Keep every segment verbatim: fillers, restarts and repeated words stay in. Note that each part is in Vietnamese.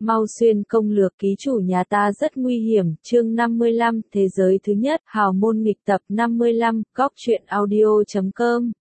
Mau xuyên công lược ký chủ nhà ta rất nguy hiểm, chương năm mươi lăm, thế giới thứ nhất, hào môn nghịch tập năm mươi lăm, góc truyện audio chấm com.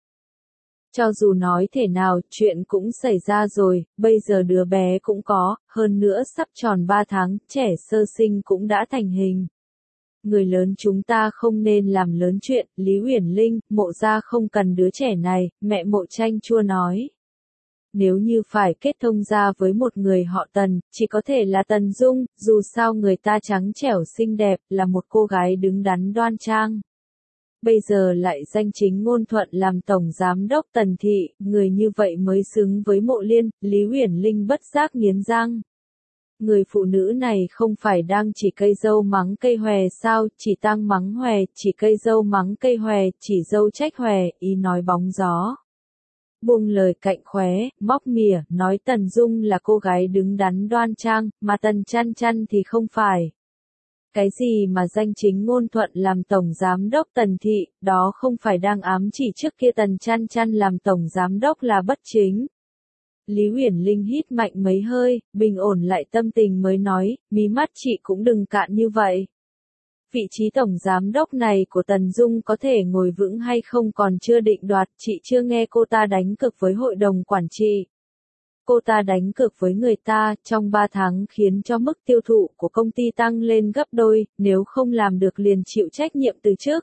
Cho dù nói thế nào, chuyện cũng xảy ra rồi, bây giờ đứa bé cũng có, hơn nữa sắp tròn ba tháng, trẻ sơ sinh cũng đã thành hình. Người lớn chúng ta không nên làm lớn chuyện, Lý Uyển Linh, Mộ gia không cần đứa trẻ này, mẹ Mộ Tranh Chua nói. Nếu như phải kết thông gia với một người họ Tần, chỉ có thể là Tần Dung, dù sao người ta trắng trẻo xinh đẹp, là một cô gái đứng đắn đoan trang. Bây giờ lại danh chính ngôn thuận làm tổng giám đốc Tần thị, người như vậy mới xứng với Mộ Liên, Lý Uyển Linh bất giác nghiến răng. Người phụ nữ này không phải đang chỉ cây dâu mắng cây hòe sao, chỉ tang mắng hòe, chỉ cây dâu mắng cây hòe, chỉ dâu trách hòe, ý nói bóng gió. Buông lời cạnh khóe, móc mỉa, nói Tần Dung là cô gái đứng đắn đoan trang, mà Tần Chăn Chăn thì không phải. Cái gì mà danh chính ngôn thuận làm tổng giám đốc Tần thị, đó không phải đang ám chỉ trước kia Tần Chăn Chăn làm tổng giám đốc là bất chính. Lý Uyển Linh hít mạnh mấy hơi, bình ổn lại tâm tình mới nói, mí mắt chị cũng đừng cạn như vậy. Vị trí tổng giám đốc này của Tần Dung có thể ngồi vững hay không còn chưa định đoạt, chị chưa nghe cô ta đánh cược với hội đồng quản trị. Cô ta đánh cược với người ta, trong ba tháng khiến cho mức tiêu thụ của công ty tăng lên gấp đôi, nếu không làm được liền chịu trách nhiệm từ trước.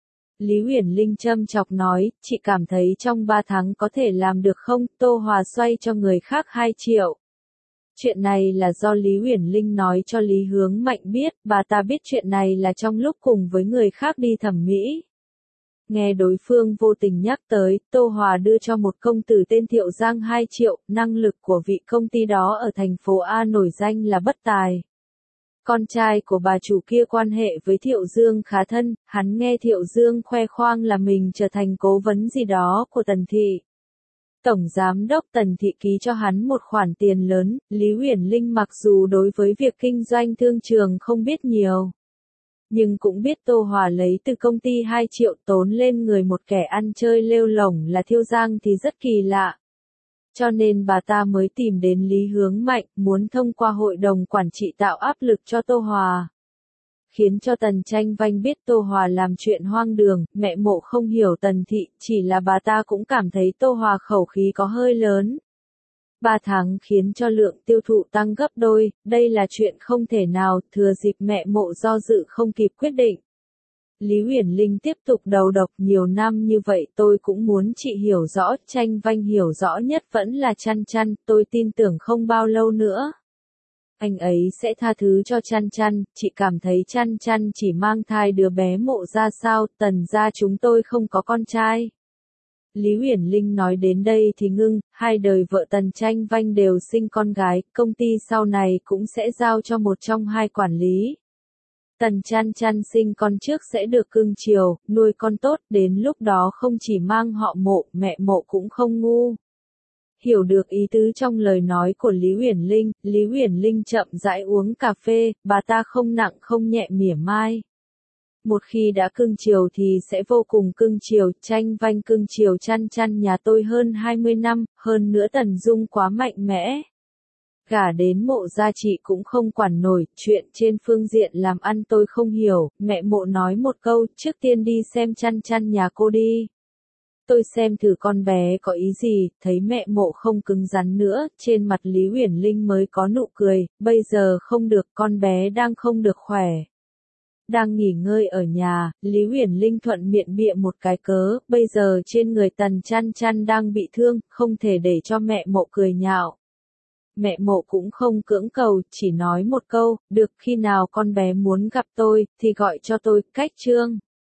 Lý Uyển Linh châm chọc nói, chị cảm thấy trong ba tháng có thể làm được không, Tô Hòa xoay cho người khác hai triệu. Chuyện này là do Lý Uyển Linh nói cho Lý Hướng Mạnh biết, bà ta biết chuyện này là trong lúc cùng với người khác đi thẩm mỹ. Nghe đối phương vô tình nhắc tới, Tô Hòa đưa cho một công tử tên Thiệu Giang hai triệu, năng lực của vị công ty đó ở thành phố A nổi danh là bất tài. Con trai của bà chủ kia quan hệ với Thiệu Dương khá thân, hắn nghe Thiệu Dương khoe khoang là mình trở thành cố vấn gì đó của Tần thị. Tổng giám đốc Tần thị ký cho hắn một khoản tiền lớn, Lý Uyển Linh mặc dù đối với việc kinh doanh thương trường không biết nhiều, nhưng cũng biết Tô Hòa lấy từ công ty hai triệu tốn lên người một kẻ ăn chơi lêu lổng là Thiệu Giang thì rất kỳ lạ. Cho nên bà ta mới tìm đến Lý Hướng Mạnh, muốn thông qua hội đồng quản trị tạo áp lực cho Tô Hòa. Khiến cho Tần Tranh Vanh biết Tô Hòa làm chuyện hoang đường, mẹ Mộ không hiểu Tần thị, chỉ là bà ta cũng cảm thấy Tô Hòa khẩu khí có hơi lớn. Ba tháng khiến cho lượng tiêu thụ tăng gấp đôi, đây là chuyện không thể nào, thừa dịp mẹ Mộ do dự không kịp quyết định. Lý Uyển Linh tiếp tục đầu độc nhiều năm như vậy tôi cũng muốn chị hiểu rõ, Tranh Vanh hiểu rõ nhất vẫn là Chăn Chăn, tôi tin tưởng không bao lâu nữa. Anh ấy sẽ tha thứ cho Chăn Chăn, chị cảm thấy Chăn Chăn chỉ mang thai đứa bé Mộ ra sao, Tần gia chúng tôi không có con trai. Lý Uyển Linh nói đến đây thì ngưng, hai đời vợ Tần Tranh Vanh đều sinh con gái, công ty sau này cũng sẽ giao cho một trong hai quản lý. Tần Chăn Chăn sinh con trước sẽ được cưng chiều, nuôi con tốt, đến lúc đó không chỉ mang họ Mộ, mẹ Mộ cũng không ngu. Hiểu được ý tứ trong lời nói của Lý Uyển Linh, Lý Uyển Linh chậm rãi uống cà phê, bà ta không nặng không nhẹ mỉa mai. Một khi đã cưng chiều thì sẽ vô cùng cưng chiều, Tranh Vanh cưng chiều Chăn Chăn nhà tôi hơn hai mươi năm, hơn nữa Tần Dung quá mạnh mẽ. Cả đến Mộ gia chị cũng không quản nổi, chuyện trên phương diện làm ăn tôi không hiểu, mẹ Mộ nói một câu, trước tiên đi xem Chăn Chăn nhà cô đi. Tôi xem thử con bé có ý gì, thấy mẹ Mộ không cứng rắn nữa, trên mặt Lý Uyển Linh mới có nụ cười, bây giờ không được, con bé đang không được khỏe. Đang nghỉ ngơi ở nhà, Lý Uyển Linh thuận miệng bịa một cái cớ, bây giờ trên người Tần Chăn Chăn đang bị thương, không thể để cho mẹ Mộ cười nhạo. Mẹ Mộ cũng không cưỡng cầu, chỉ nói một câu, được khi nào con bé muốn gặp tôi, thì gọi cho tôi, cách trương.